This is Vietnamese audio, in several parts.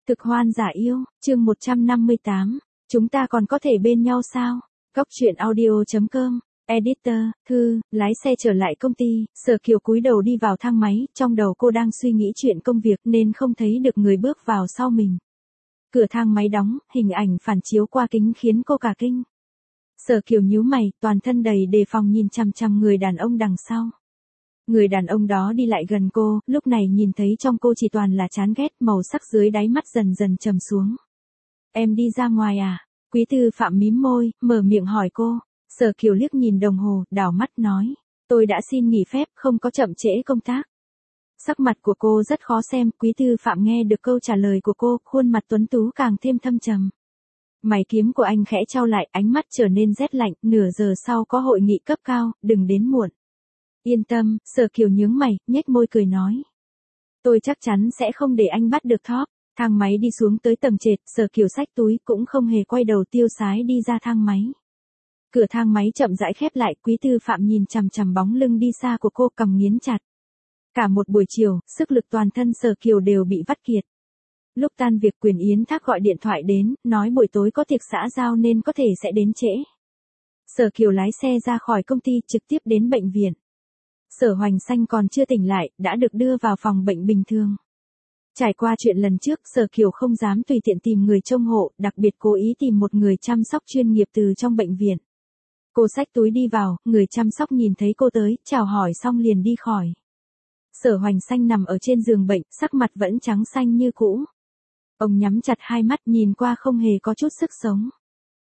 Cực hoan giả yêu, chương 158. Chúng ta còn có thể bên nhau sao? Góc truyện audio.com. Editor, Thư, lái xe trở lại công ty, Sở Kiều cúi đầu đi vào thang máy, trong đầu cô đang suy nghĩ chuyện công việc nên không thấy được người bước vào sau mình. Cửa thang máy đóng, hình ảnh phản chiếu qua kính khiến cô cả kinh. Sở Kiều nhíu mày, toàn thân đầy đề phòng nhìn chằm chằm người đàn ông đằng sau. Người đàn ông đó đi lại gần cô, lúc này nhìn thấy trong cô chỉ toàn là chán ghét, màu sắc dưới đáy mắt dần dần trầm xuống. Em đi ra ngoài à? Quý Tư Phạm mím môi, mở miệng hỏi cô. Sở Kiều liếc nhìn đồng hồ, đảo mắt nói. Tôi đã xin nghỉ phép, không có chậm trễ công tác. Sắc mặt của cô rất khó xem, Quý Tư Phạm nghe được câu trả lời của cô, khuôn mặt tuấn tú càng thêm thâm trầm. Mày kiếm của anh khẽ trao lại, ánh mắt trở nên rét lạnh, nửa giờ sau có hội nghị cấp cao, đừng đến muộn. Yên tâm, Sở Kiều nhướng mày, nhếch môi cười nói. Tôi chắc chắn sẽ không để anh bắt được Top. Thang máy đi xuống tới tầng trệt, Sở Kiều xách túi cũng không hề quay đầu tiêu sái đi ra thang máy. Cửa thang máy chậm rãi khép lại, Quý Tư Phạm nhìn chằm chằm bóng lưng đi xa của cô, cằm nghiến chặt. Cả một buổi chiều, sức lực toàn thân Sở Kiều đều bị vắt kiệt. Lúc tan việc Quyền Yến Thác gọi điện thoại đến, nói buổi tối có tiệc xã giao nên có thể sẽ đến trễ. Sở Kiều lái xe ra khỏi công ty trực tiếp đến bệnh viện. Sở Hoành Xanh còn chưa tỉnh lại, đã được đưa vào phòng bệnh bình thường. Trải qua chuyện lần trước, Sở Kiều không dám tùy tiện tìm người trông hộ, đặc biệt cố ý tìm một người chăm sóc chuyên nghiệp từ trong bệnh viện. Cô xách túi đi vào, người chăm sóc nhìn thấy cô tới, chào hỏi xong liền đi khỏi. Sở Hoành Xanh nằm ở trên giường bệnh, sắc mặt vẫn trắng xanh như cũ. Ông nhắm chặt hai mắt nhìn qua không hề có chút sức sống.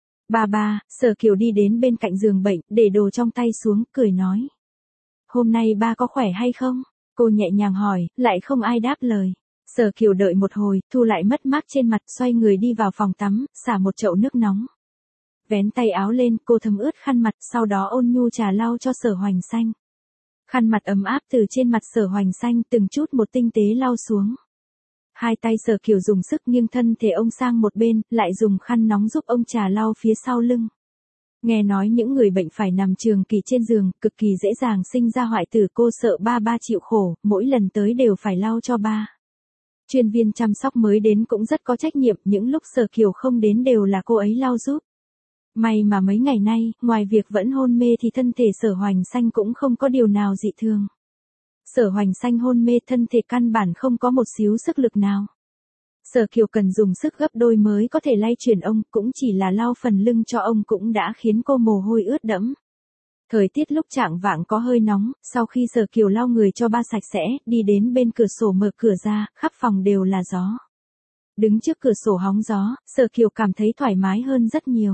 Ba, Sở Kiều đi đến bên cạnh giường bệnh, để đồ trong tay xuống, cười nói. Hôm nay ba có khỏe hay không? Cô nhẹ nhàng hỏi, lại không ai đáp lời. Sở Kiều đợi một hồi, thu lại mất mát trên mặt, xoay người đi vào phòng tắm, xả một chậu nước nóng. Vén tay áo lên, cô thấm ướt khăn mặt, sau đó ôn nhu trà lau cho Sở Hoành Xanh. Khăn mặt ấm áp từ trên mặt Sở Hoành Xanh từng chút một tinh tế lau xuống. Hai tay Sở Kiều dùng sức nghiêng thân thể ông sang một bên, lại dùng khăn nóng giúp ông trà lau phía sau lưng. Nghe nói những người bệnh phải nằm trường kỳ trên giường, cực kỳ dễ dàng sinh ra hoại tử, cô sợ ba chịu khổ, mỗi lần tới đều phải lau cho ba. Chuyên viên chăm sóc mới đến cũng rất có trách nhiệm, những lúc Sở Kiều không đến đều là cô ấy lau giúp. May mà mấy ngày nay, ngoài việc vẫn hôn mê thì thân thể Sở Hoành Xanh cũng không có điều nào dị thường. Sở Hoành Xanh hôn mê, thân thể căn bản không có một xíu sức lực nào. Sở Kiều cần dùng sức gấp đôi mới có thể lay chuyển ông, cũng chỉ là lau phần lưng cho ông cũng đã khiến cô mồ hôi ướt đẫm. Thời tiết lúc chạng vạng có hơi nóng, sau khi Sở Kiều lau người cho ba sạch sẽ, đi đến bên cửa sổ mở cửa ra, khắp phòng đều là gió. Đứng trước cửa sổ hóng gió, Sở Kiều cảm thấy thoải mái hơn rất nhiều.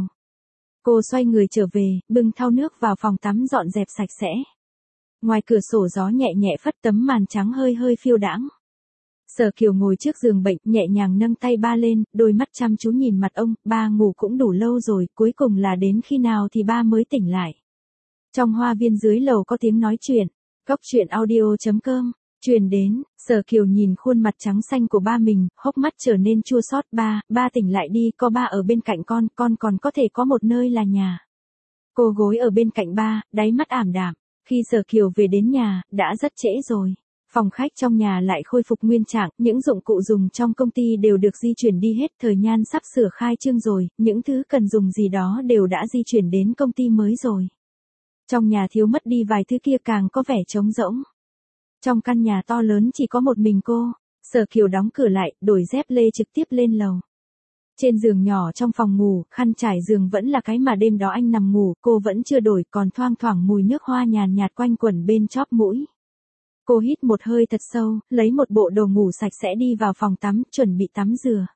Cô xoay người trở về, bưng thau nước vào phòng tắm dọn dẹp sạch sẽ. Ngoài cửa sổ gió nhẹ nhẹ phất, tấm màn trắng hơi hơi phiêu đãng. Sở Kiều ngồi trước giường bệnh, nhẹ nhàng nâng tay ba lên, đôi mắt chăm chú nhìn mặt ông, ba ngủ cũng đủ lâu rồi, cuối cùng là đến khi nào thì ba mới tỉnh lại. Trong hoa viên dưới lầu có tiếng nói chuyện, góc truyện audio.com, truyền đến, Sở Kiều nhìn khuôn mặt trắng xanh của ba mình, hốc mắt trở nên chua xót. Ba tỉnh lại đi, có ba ở bên cạnh con còn có thể có một nơi là nhà. Cô gối ở bên cạnh ba, đáy mắt ảm đạm. Khi Sở Kiều về đến nhà, đã rất trễ rồi. Phòng khách trong nhà lại khôi phục nguyên trạng, những dụng cụ dùng trong công ty đều được di chuyển đi hết, thời Nhan sắp sửa khai trương rồi, những thứ cần dùng gì đó đều đã di chuyển đến công ty mới rồi. Trong nhà thiếu mất đi vài thứ kia càng có vẻ trống rỗng. Trong căn nhà to lớn chỉ có một mình cô, Sở Kiều đóng cửa lại, đổi dép lê trực tiếp lên lầu. Trên giường nhỏ trong phòng ngủ, khăn trải giường vẫn là cái mà đêm đó anh nằm ngủ, cô vẫn chưa đổi, còn thoang thoảng mùi nước hoa nhàn nhạt quanh quẩn bên chóp mũi. Cô hít một hơi thật sâu, lấy một bộ đồ ngủ sạch sẽ đi vào phòng tắm, chuẩn bị tắm rửa.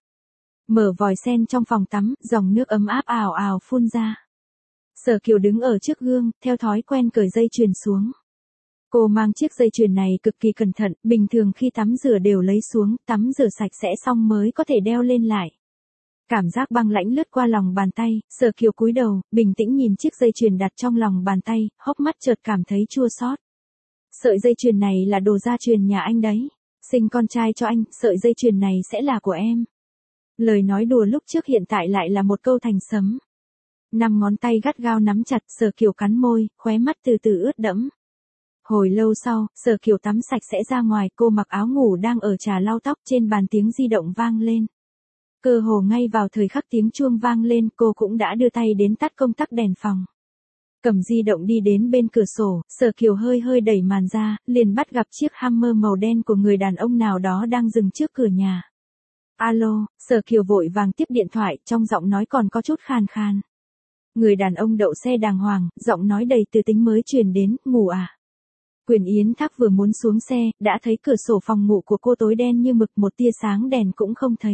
Mở vòi sen trong phòng tắm, dòng nước ấm áp ào ào phun ra. Sở Kiều đứng ở trước gương, theo thói quen cởi dây chuyền xuống. Cô mang chiếc dây chuyền này cực kỳ cẩn thận, bình thường khi tắm rửa đều lấy xuống, tắm rửa sạch sẽ xong mới có thể đeo lên lại. Cảm giác băng lãnh lướt qua lòng bàn tay, Sở Kiều cúi đầu, bình tĩnh nhìn chiếc dây chuyền đặt trong lòng bàn tay, hốc mắt chợt cảm thấy chua xót. Sợi dây chuyền này là đồ gia truyền nhà anh đấy. Sinh con trai cho anh, sợi dây chuyền này sẽ là của em. Lời nói đùa lúc trước hiện tại lại là một câu thành sấm. 5 ngón tay gắt gao nắm chặt, Sở Kiều cắn môi, khóe mắt từ từ ướt đẫm. Hồi lâu sau, Sở Kiều tắm sạch sẽ ra ngoài, cô mặc áo ngủ đang ở trà lau tóc, trên bàn tiếng di động vang lên. Cơ hồ ngay vào thời khắc tiếng chuông vang lên, cô cũng đã đưa tay đến tắt công tắc đèn phòng. Cầm di động đi đến bên cửa sổ, Sở Kiều hơi hơi đẩy màn ra, liền bắt gặp chiếc Hummer màu đen của người đàn ông nào đó đang dừng trước cửa nhà. Alo, Sở Kiều vội vàng tiếp điện thoại, trong giọng nói còn có chút khàn khàn. Người đàn ông đậu xe đàng hoàng, giọng nói đầy từ tính mới truyền đến, ngủ à? Quyền Yến Thác vừa muốn xuống xe, đã thấy cửa sổ phòng ngủ của cô tối đen như mực, một tia sáng đèn cũng không thấy.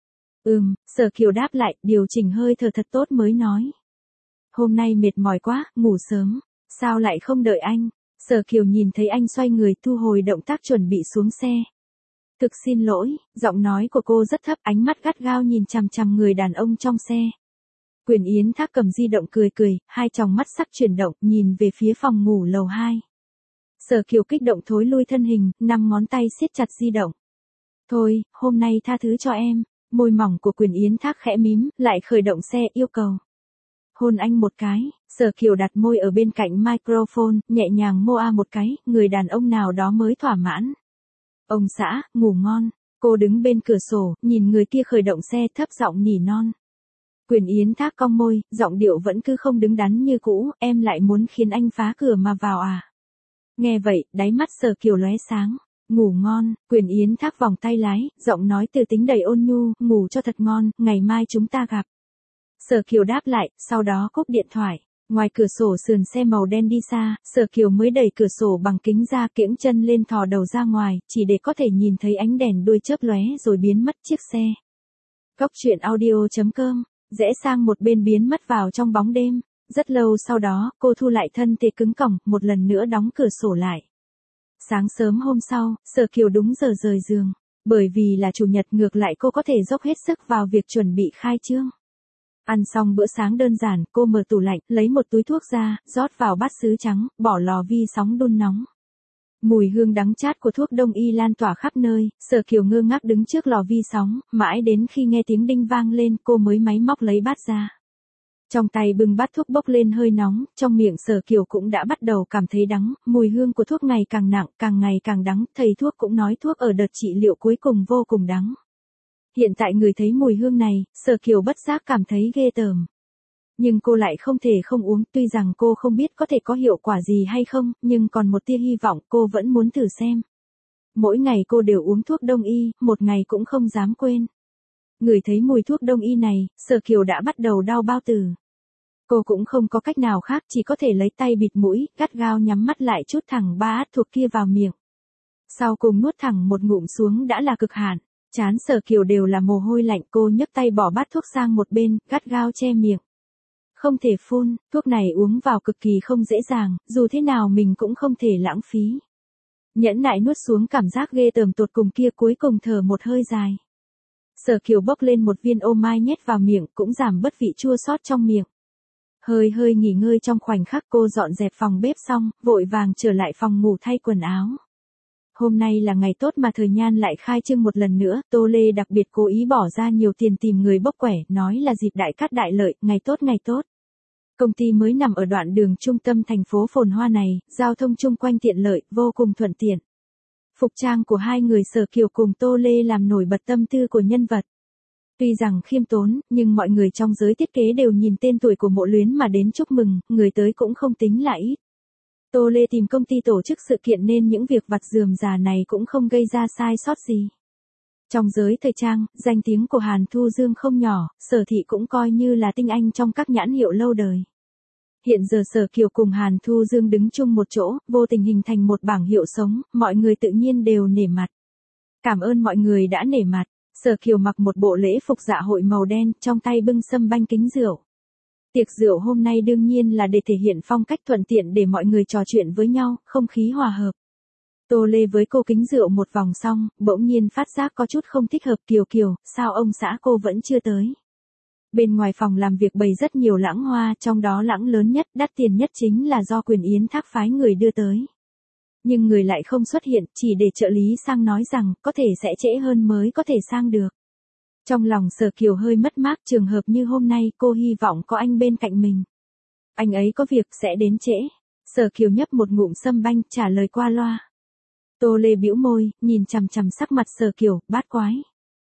Sở Kiều đáp lại, điều chỉnh hơi thở thật tốt mới nói. Hôm nay mệt mỏi quá, ngủ sớm. Sao lại không đợi anh? Sở Kiều nhìn thấy anh xoay người thu hồi động tác chuẩn bị xuống xe. Thực xin lỗi, giọng nói của cô rất thấp, ánh mắt gắt gao nhìn chằm chằm người đàn ông trong xe. Quyền Yến Thác cầm di động cười cười, hai tròng mắt sắc chuyển động, nhìn về phía phòng ngủ lầu 2. Sở Kiều kích động thối lui thân hình, 5 ngón tay siết chặt di động. Thôi, hôm nay tha thứ cho em. Môi mỏng của Quyền Yến Thác khẽ mím, lại khởi động xe, yêu cầu. Hôn anh một cái. Sở Kiều đặt môi ở bên cạnh microphone, nhẹ nhàng moa một cái, người đàn ông nào đó mới thỏa mãn. Ông xã, ngủ ngon. Cô đứng bên cửa sổ, nhìn người kia khởi động xe, thấp giọng nỉ non. Quyền Yến Thác cong môi, giọng điệu vẫn cứ không đứng đắn như cũ, em lại muốn khiến anh phá cửa mà vào à? Nghe vậy, đáy mắt Sở Kiều lóe sáng. Ngủ ngon, Quyền Yến Thác vòng tay lái, giọng nói từ tính đầy ôn nhu, ngủ cho thật ngon, ngày mai chúng ta gặp. Sở Kiều đáp lại, sau đó cúp điện thoại. Ngoài cửa sổ sườn xe màu đen đi xa, Sở Kiều mới đẩy cửa sổ bằng kính ra, kiễng chân lên thò đầu ra ngoài, chỉ để có thể nhìn thấy ánh đèn đuôi chớp lóe rồi biến mất chiếc xe. Góc truyện audio.com, rẽ sang một bên biến mất vào trong bóng đêm. Rất lâu sau đó, cô thu lại thân thể cứng cỏng, một lần nữa đóng cửa sổ lại. Sáng sớm hôm sau, Sở Kiều đúng giờ rời giường. Bởi vì là chủ nhật, ngược lại cô có thể dốc hết sức vào việc chuẩn bị khai trương. Ăn xong bữa sáng đơn giản, cô mở tủ lạnh, lấy một túi thuốc ra, rót vào bát sứ trắng, bỏ lò vi sóng đun nóng. Mùi hương đắng chát của thuốc đông y lan tỏa khắp nơi, Sở Kiều ngơ ngác đứng trước lò vi sóng, mãi đến khi nghe tiếng đinh vang lên, cô mới máy móc lấy bát ra. Trong tay bưng bát thuốc bốc lên hơi nóng, trong miệng Sở Kiều cũng đã bắt đầu cảm thấy đắng, mùi hương của thuốc ngày càng nặng, càng ngày càng đắng, thầy thuốc cũng nói thuốc ở đợt trị liệu cuối cùng vô cùng đắng. Hiện tại người thấy mùi hương này, Sở Kiều bất giác cảm thấy ghê tởm. Nhưng cô lại không thể không uống, tuy rằng cô không biết có thể có hiệu quả gì hay không, nhưng còn một tia hy vọng, cô vẫn muốn thử xem. Mỗi ngày cô đều uống thuốc đông y, một ngày cũng không dám quên. Ngửi thấy mùi thuốc đông y này, Sở Kiều đã bắt đầu đau bao tử. Cô cũng không có cách nào khác, chỉ có thể lấy tay bịt mũi, gắt gao nhắm mắt lại chút thẳng ba át thuốc kia vào miệng. Sau cùng nuốt thẳng một ngụm xuống đã là cực hạn. Trán Sở Kiều đều là mồ hôi lạnh, cô nhấc tay bỏ bát thuốc sang một bên, gắt gao che miệng. Không thể phun, thuốc này uống vào cực kỳ không dễ dàng, dù thế nào mình cũng không thể lãng phí. Nhẫn nại nuốt xuống cảm giác ghê tởm tột cùng kia, cuối cùng thở một hơi dài. Sở Kiều bốc lên một viên ô mai nhét vào miệng, cũng giảm bớt vị chua xót trong miệng. Hơi hơi nghỉ ngơi trong khoảnh khắc, cô dọn dẹp phòng bếp xong, vội vàng trở lại phòng ngủ thay quần áo. Hôm nay là ngày tốt mà Thời Nhan lại khai trương một lần nữa, Tô Lê đặc biệt cố ý bỏ ra nhiều tiền tìm người bốc quẻ, nói là dịp đại cát đại lợi, ngày tốt ngày tốt. Công ty mới nằm ở đoạn đường trung tâm thành phố phồn hoa này, giao thông chung quanh tiện lợi, vô cùng thuận tiện. Phục trang của hai người Sở Kiều cùng Tô Lê làm nổi bật tâm tư của nhân vật. Tuy rằng khiêm tốn, nhưng mọi người trong giới thiết kế đều nhìn tên tuổi của Mộ Luyến mà đến chúc mừng, người tới cũng không tính là ít. Tô Lê tìm công ty tổ chức sự kiện nên những việc vặt rườm rà này cũng không gây ra sai sót gì. Trong giới thời trang, danh tiếng của Hàn Thu Dương không nhỏ, Sở Thị cũng coi như là tinh anh trong các nhãn hiệu lâu đời. Hiện giờ Sở Kiều cùng Hàn Thu Dương đứng chung một chỗ, vô tình hình thành một bảng hiệu sống, mọi người tự nhiên đều nể mặt. Cảm ơn mọi người đã nể mặt. Sở Kiều mặc một bộ lễ phục dạ hội màu đen, trong tay bưng sâm banh kính rượu. Tiệc rượu hôm nay đương nhiên là để thể hiện phong cách thuận tiện để mọi người trò chuyện với nhau, không khí hòa hợp. Tô Lê với cô kính rượu một vòng xong, bỗng nhiên phát giác có chút không thích hợp. Kiều Kiều, sao ông xã cô vẫn chưa tới? Bên ngoài phòng làm việc bày rất nhiều lãng hoa, trong đó lãng lớn nhất, đắt tiền nhất chính là do Quyền Yến Thác phái người đưa tới. Nhưng người lại không xuất hiện, chỉ để trợ lý sang nói rằng, có thể sẽ trễ hơn mới có thể sang được. Trong lòng Sở Kiều hơi mất mát, trường hợp như hôm nay cô hy vọng có anh bên cạnh mình. Anh ấy có việc sẽ đến trễ. Sở Kiều nhấp một ngụm sâm banh, trả lời qua loa. Tô Lê bĩu môi, nhìn chằm chằm sắc mặt Sở Kiều, bát quái.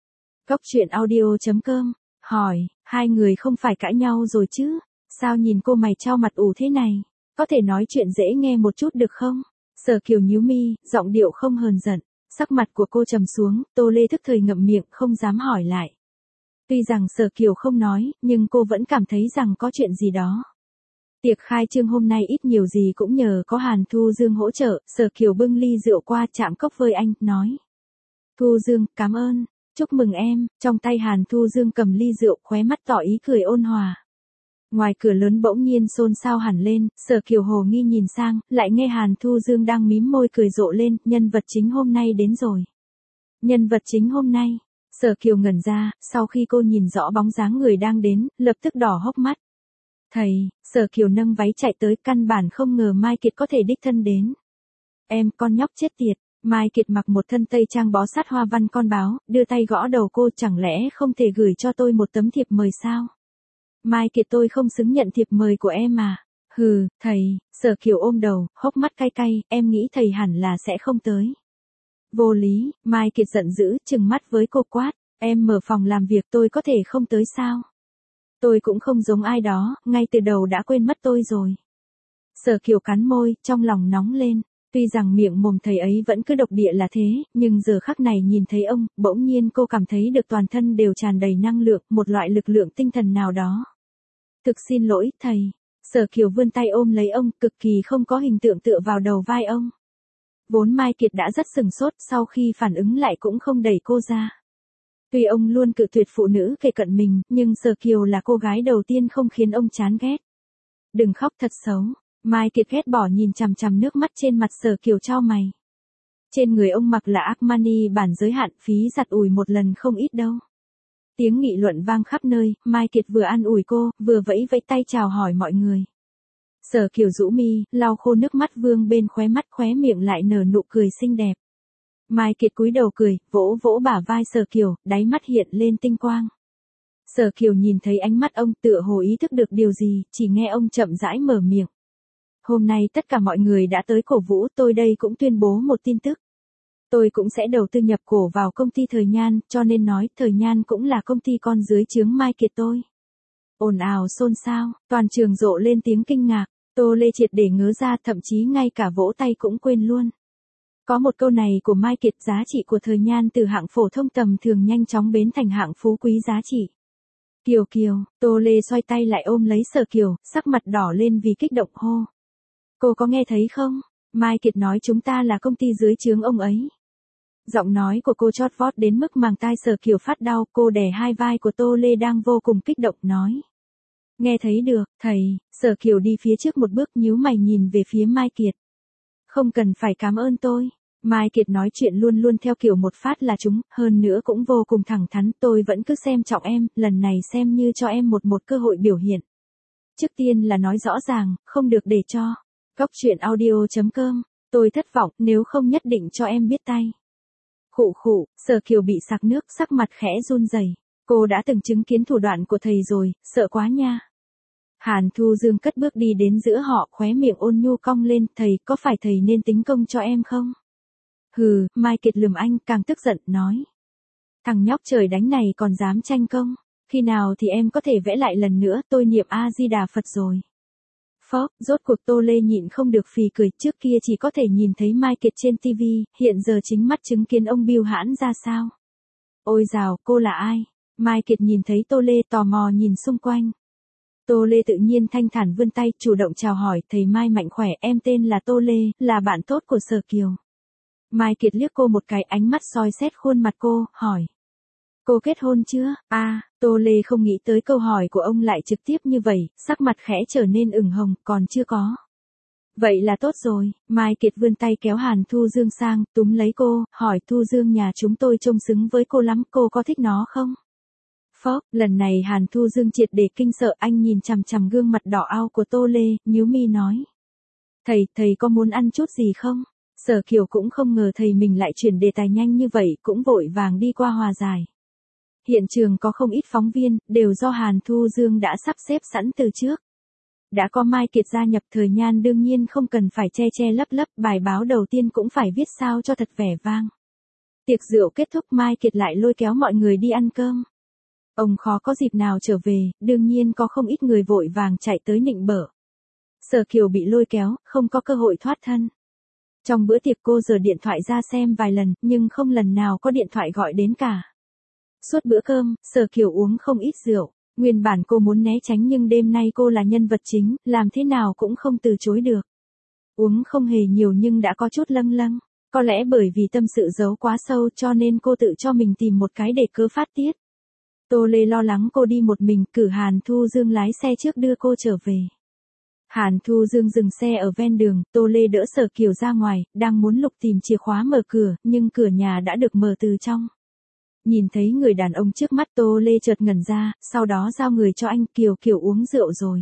Cốc truyện audio.com, hỏi, hai người không phải cãi nhau rồi chứ? Sao nhìn cô mày chau mặt ủ thế này? Có thể nói chuyện dễ nghe một chút được không? Sở Kiều nhíu mi, giọng điệu không hờn giận. Sắc mặt của cô trầm xuống, Tô Lê thức thời ngậm miệng không dám hỏi lại. Tuy rằng Sở Kiều không nói, nhưng cô vẫn cảm thấy rằng có chuyện gì đó. Tiệc khai trương hôm nay ít nhiều gì cũng nhờ có Hàn Thu Dương hỗ trợ, Sở Kiều bưng ly rượu qua chạm cốc với anh, nói. Thu Dương, cảm ơn, chúc mừng em, trong tay Hàn Thu Dương cầm ly rượu khóe mắt tỏ ý cười ôn hòa. Ngoài cửa lớn bỗng nhiên xôn xao hẳn lên, Sở Kiều hồ nghi nhìn sang, lại nghe Hàn Thu Dương đang mím môi cười rộ lên, nhân vật chính hôm nay đến rồi. Nhân vật chính hôm nay, Sở Kiều ngẩn ra, sau khi cô nhìn rõ bóng dáng người đang đến, lập tức đỏ hốc mắt. Thầy, Sở Kiều nâng váy chạy tới, căn bản không ngờ Mai Kiệt có thể đích thân đến. Em, con nhóc chết tiệt. Mai Kiệt mặc một thân tây trang bó sát hoa văn con báo, đưa tay gõ đầu cô, chẳng lẽ không thể gửi cho tôi một tấm thiệp mời sao? Mai Kiệt, tôi không xứng nhận thiệp mời của em mà. Hừ, thầy, Sở Kiều ôm đầu, hốc mắt cay cay, em nghĩ thầy hẳn là sẽ không tới. Vô lý, Mai Kiệt giận dữ, trừng mắt với cô quát, em mở phòng làm việc tôi có thể không tới sao? Tôi cũng không giống ai đó, ngay từ đầu đã quên mất tôi rồi. Sở Kiều cắn môi, trong lòng nóng lên. Tuy rằng miệng mồm thầy ấy vẫn cứ độc địa là thế, nhưng giờ khắc này nhìn thấy ông, bỗng nhiên cô cảm thấy được toàn thân đều tràn đầy năng lượng, một loại lực lượng tinh thần nào đó. Thực xin lỗi, thầy. Sở Kiều vươn tay ôm lấy ông, cực kỳ không có hình tượng tựa vào đầu vai ông. Vốn Mai Kiệt đã rất sừng sốt, sau khi phản ứng lại cũng không đẩy cô ra. Tuy ông luôn cự tuyệt phụ nữ kề cận mình, nhưng Sở Kiều là cô gái đầu tiên không khiến ông chán ghét. Đừng khóc thật xấu. Mai Kiệt ghét bỏ nhìn chằm chằm nước mắt trên mặt Sở Kiều chau mày. Trên người ông mặc là Armani bản giới hạn, phí giặt ủi một lần không ít đâu. Tiếng nghị luận vang khắp nơi, Mai Kiệt vừa an ủi cô, vừa vẫy vẫy tay chào hỏi mọi người. Sở Kiều rũ mi, lau khô nước mắt vương bên khóe mắt, khóe miệng lại nở nụ cười xinh đẹp. Mai Kiệt cúi đầu cười, vỗ vỗ bả vai Sở Kiều, đáy mắt hiện lên tinh quang. Sở Kiều nhìn thấy ánh mắt ông, tựa hồ ý thức được điều gì, chỉ nghe ông chậm rãi mở miệng. Hôm nay tất cả mọi người đã tới cổ vũ, tôi đây cũng tuyên bố một tin tức. Tôi cũng sẽ đầu tư nhập cổ vào công ty Thời Nhan, cho nên nói Thời Nhan cũng là công ty con dưới trướng Mai Kiệt tôi. Ồn ào xôn xao, toàn trường rộ lên tiếng kinh ngạc, Tô Lê triệt để ngớ ra, thậm chí ngay cả vỗ tay cũng quên luôn. Có một câu này của Mai Kiệt, giá trị của Thời Nhan từ hạng phổ thông tầm thường nhanh chóng biến thành hạng phú quý giá trị. Kiều Kiều, Tô Lê xoay tay lại ôm lấy Sở Kiều, sắc mặt đỏ lên vì kích động hô. Cô có nghe thấy không? Mai Kiệt nói chúng ta là công ty dưới trướng ông ấy. Giọng nói của cô chót vót đến mức màng tai Sở Kiều phát đau, cô đè hai vai của Tô Lê đang vô cùng kích động nói. Nghe thấy được, thầy. Sở Kiều đi phía trước một bước, nhíu mày nhìn về phía Mai Kiệt. Không cần phải cảm ơn tôi. Mai Kiệt nói chuyện luôn luôn theo kiểu một phát là trúng, hơn nữa cũng vô cùng thẳng thắn, tôi vẫn cứ xem trọng em, lần này xem như cho em một cơ hội biểu hiện. Trước tiên là nói rõ ràng, không được để cho. Cốc truyện audio.com, tôi thất vọng, nếu không nhất định cho em biết tay. Khụ khụ, Sở Kiều bị sặc nước, sắc mặt khẽ run rẩy. Cô đã từng chứng kiến thủ đoạn của thầy rồi, sợ quá nha. Hàn Thu Dương cất bước đi đến giữa họ, khóe miệng ôn nhu cong lên, thầy, có phải thầy nên tính công cho em không? Hừ, Mai Kiệt lườm anh, càng tức giận, nói. Thằng nhóc trời đánh này còn dám tranh công, khi nào thì em có thể vẽ lại lần nữa, tôi niệm A-di-đà Phật rồi. Phó, rốt cuộc Tô Lê nhịn không được phì cười, trước kia chỉ có thể nhìn thấy Mai Kiệt trên TV, hiện giờ chính mắt chứng kiến ông bưu hãn ra sao. Ôi dào, cô là ai? Mai Kiệt nhìn thấy Tô Lê tò mò nhìn xung quanh. Tô Lê tự nhiên thanh thản vươn tay, chủ động chào hỏi, thầy Mai mạnh khỏe, em tên là Tô Lê, là bạn tốt của Sở Kiều. Mai Kiệt liếc cô một cái, ánh mắt soi xét khuôn mặt cô, hỏi. Cô kết hôn chưa? Tô Lê không nghĩ tới câu hỏi của ông lại trực tiếp như vậy, sắc mặt khẽ trở nên ửng hồng, còn chưa có. Vậy là tốt rồi, Mai Kiệt vươn tay kéo Hàn Thu Dương sang, túm lấy cô, hỏi Thu Dương nhà chúng tôi trông xứng với cô lắm, cô có thích nó không? Phó, lần này Hàn Thu Dương triệt để kinh sợ, anh nhìn chằm chằm gương mặt đỏ ao của Tô Lê, nhíu mi nói. Thầy có muốn ăn chút gì không? Sở Kiều cũng không ngờ thầy mình lại chuyển đề tài nhanh như vậy, cũng vội vàng đi qua hòa giải. Hiện trường có không ít phóng viên, đều do Hàn Thu Dương đã sắp xếp sẵn từ trước. Đã có Mai Kiệt gia nhập Thời Nhan đương nhiên không cần phải che che lấp lấp, bài báo đầu tiên cũng phải viết sao cho thật vẻ vang. Tiệc rượu kết thúc Mai Kiệt lại lôi kéo mọi người đi ăn cơm. Ông khó có dịp nào trở về, đương nhiên có không ít người vội vàng chạy tới nịnh bợ. Sở Kiều bị lôi kéo, không có cơ hội thoát thân. Trong bữa tiệc cô giở điện thoại ra xem vài lần, nhưng không lần nào có điện thoại gọi đến cả. Suốt bữa cơm, Sở Kiều uống không ít rượu. Nguyên bản cô muốn né tránh nhưng đêm nay cô là nhân vật chính, làm thế nào cũng không từ chối được. Uống không hề nhiều nhưng đã có chút lâng lâng. Có lẽ bởi vì tâm sự giấu quá sâu cho nên cô tự cho mình tìm một cái để cớ phát tiết. Tô Lê lo lắng cô đi một mình, cử Hàn Thu Dương lái xe trước đưa cô trở về. Hàn Thu Dương dừng xe ở ven đường, Tô Lê đỡ Sở Kiều ra ngoài, đang muốn lục tìm chìa khóa mở cửa, nhưng cửa nhà đã được mở từ trong. Nhìn thấy người đàn ông trước mắt Tô Lê chợt ngẩn ra, sau đó giao người cho anh. Kiều uống rượu rồi.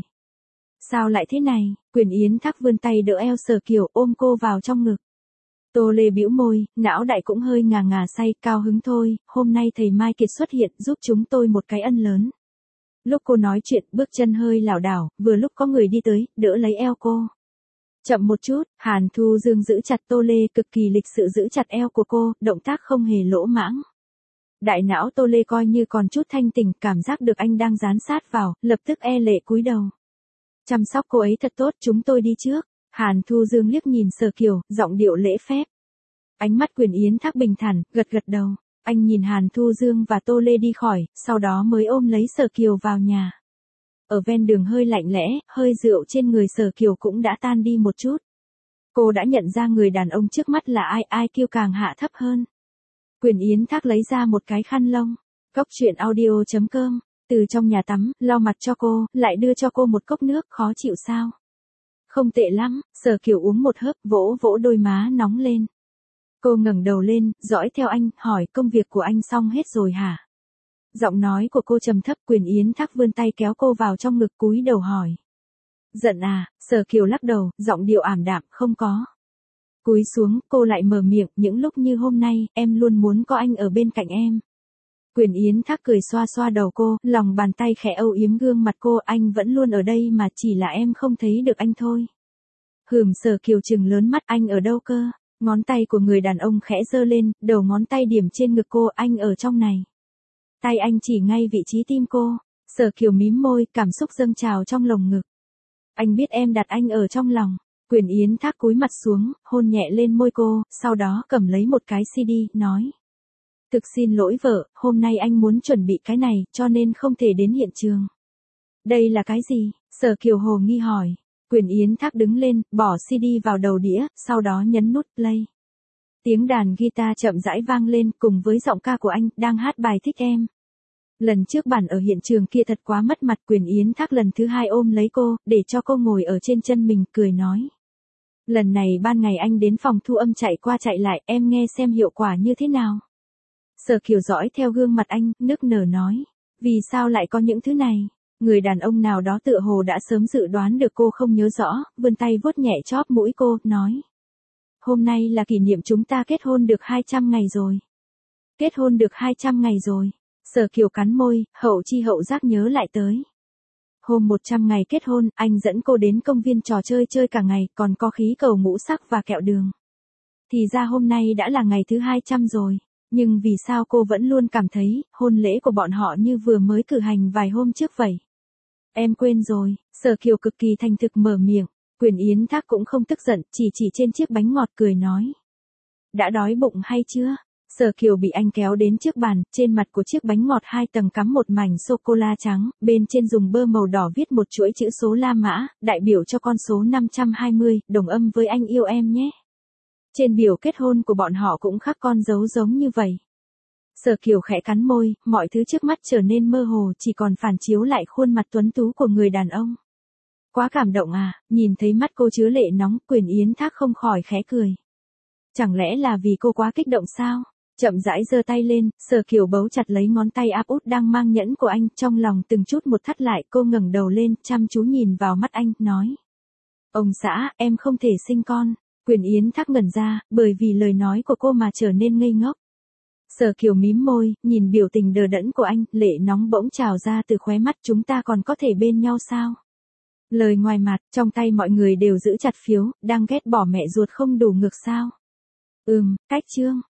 Sao lại thế này? Quyền Yến Thác vươn tay đỡ eo Sở Kiều ôm cô vào trong ngực. Tô Lê bĩu môi, não đại cũng hơi ngà ngà say, cao hứng thôi, hôm nay thầy Mai Kiệt xuất hiện giúp chúng tôi một cái ân lớn. Lúc cô nói chuyện, bước chân hơi lảo đảo, vừa lúc có người đi tới, đỡ lấy eo cô. Chậm một chút, Hàn Thu Dương giữ chặt Tô Lê, cực kỳ lịch sự giữ chặt eo của cô, động tác không hề lỗ mãng. Đại não Tô Lê coi như còn chút thanh tỉnh, cảm giác được anh đang dán sát vào, lập tức e lệ cúi đầu. Chăm sóc cô ấy thật tốt, chúng tôi đi trước. Hàn Thu Dương liếc nhìn Sở Kiều, giọng điệu lễ phép. Ánh mắt Quyền Yến Thác bình thản, gật gật đầu. Anh nhìn Hàn Thu Dương và Tô Lê đi khỏi, sau đó mới ôm lấy Sở Kiều vào nhà. Ở ven đường hơi lạnh lẽ, hơi rượu trên người Sở Kiều cũng đã tan đi một chút. Cô đã nhận ra người đàn ông trước mắt là ai kiêu càng hạ thấp hơn. Quyền Yến Thác lấy ra một cái khăn lông. Cốc truyện audio.com. Từ trong nhà tắm, lau mặt cho cô, lại đưa cho cô một cốc nước, khó chịu sao? Không tệ lắm. Sở Kiều uống một hớp, vỗ vỗ đôi má nóng lên. Cô ngẩng đầu lên, dõi theo anh, hỏi công việc của anh xong hết rồi hả? Giọng nói của cô trầm thấp. Quyền Yến Thác vươn tay kéo cô vào trong ngực, cúi đầu hỏi. Giận à? Sở Kiều lắc đầu, giọng điệu ảm đạm, không có. Cúi xuống, cô lại mở miệng, những lúc như hôm nay, em luôn muốn có anh ở bên cạnh em. Quyền Yến Thác cười xoa xoa đầu cô, lòng bàn tay khẽ âu yếm gương mặt cô, anh vẫn luôn ở đây mà chỉ là em không thấy được anh thôi. Sở Kiều trừng lớn mắt, anh ở đâu cơ? Ngón tay của người đàn ông khẽ giơ lên, đầu ngón tay điểm trên ngực cô, anh ở trong này. Tay anh chỉ ngay vị trí tim cô. Sở Kiều mím môi, cảm xúc dâng trào trong lồng ngực. Anh biết em đặt anh ở trong lòng. Quyền Yến Thác cúi mặt xuống, hôn nhẹ lên môi cô, sau đó cầm lấy một cái CD, nói. Thực xin lỗi vợ, hôm nay anh muốn chuẩn bị cái này, cho nên không thể đến hiện trường. Đây là cái gì? Sở Kiều hồ nghi hỏi. Quyền Yến Thác đứng lên, bỏ CD vào đầu đĩa, sau đó nhấn nút play. Tiếng đàn guitar chậm rãi vang lên, cùng với giọng ca của anh, đang hát bài Thích Em. Lần trước bản ở hiện trường kia thật quá mất mặt. Quyền Yến Thác lần thứ hai ôm lấy cô, để cho cô ngồi ở trên chân mình, cười nói. Lần này ban ngày anh đến phòng thu âm chạy qua chạy lại, em nghe xem hiệu quả như thế nào. Sở Kiều dõi theo gương mặt anh, nức nở nói. Vì sao lại có những thứ này? Người đàn ông nào đó tựa hồ đã sớm dự đoán được cô không nhớ rõ, vươn tay vuốt nhẹ chóp mũi cô, nói. Hôm nay là kỷ niệm chúng ta kết hôn được 200 ngày rồi. Kết hôn được 200 ngày rồi. Sở Kiều cắn môi, hậu chi hậu giác nhớ lại tới. Hôm 100 ngày kết hôn, anh dẫn cô đến công viên trò chơi chơi cả ngày, còn có khí cầu ngũ sắc và kẹo đường. Thì ra hôm nay đã là ngày thứ 200 rồi. Nhưng vì sao cô vẫn luôn cảm thấy, hôn lễ của bọn họ như vừa mới cử hành vài hôm trước vậy? Em quên rồi. Sở Kiều cực kỳ thành thực mở miệng. Quyền Yến Thác cũng không tức giận, chỉ trên chiếc bánh ngọt cười nói. Đã đói bụng hay chưa? Sở Kiều bị anh kéo đến trước bàn, trên mặt của chiếc bánh ngọt 2 tầng cắm một mảnh sô-cô-la trắng, bên trên dùng bơ màu đỏ viết một chuỗi chữ số La Mã, đại biểu cho con số 520, đồng âm với anh yêu em nhé. Trên biểu kết hôn của bọn họ cũng khắc con dấu giống như vậy. Sở Kiều khẽ cắn môi, mọi thứ trước mắt trở nên mơ hồ, chỉ còn phản chiếu lại khuôn mặt tuấn tú của người đàn ông. Quá cảm động à? Nhìn thấy mắt cô chứa lệ nóng, Quyền Yến Thác không khỏi khẽ cười. Chẳng lẽ là vì cô quá kích động sao? Chậm rãi giơ tay lên, Sở Kiều bấu chặt lấy ngón tay áp út đang mang nhẫn của anh, trong lòng từng chút một thắt lại, cô ngẩng đầu lên, chăm chú nhìn vào mắt anh, nói. Ông xã, em không thể sinh con. Quyền Yến Thác ngẩn ra, bởi vì lời nói của cô mà trở nên ngây ngốc. Sở Kiều mím môi, nhìn biểu tình đờ đẫn của anh, lệ nóng bỗng trào ra từ khóe mắt, chúng ta còn có thể bên nhau sao? Lời ngoài mặt, trong tay mọi người đều giữ chặt phiếu, đang ghét bỏ mẹ ruột không đủ ngược sao? Cách chương.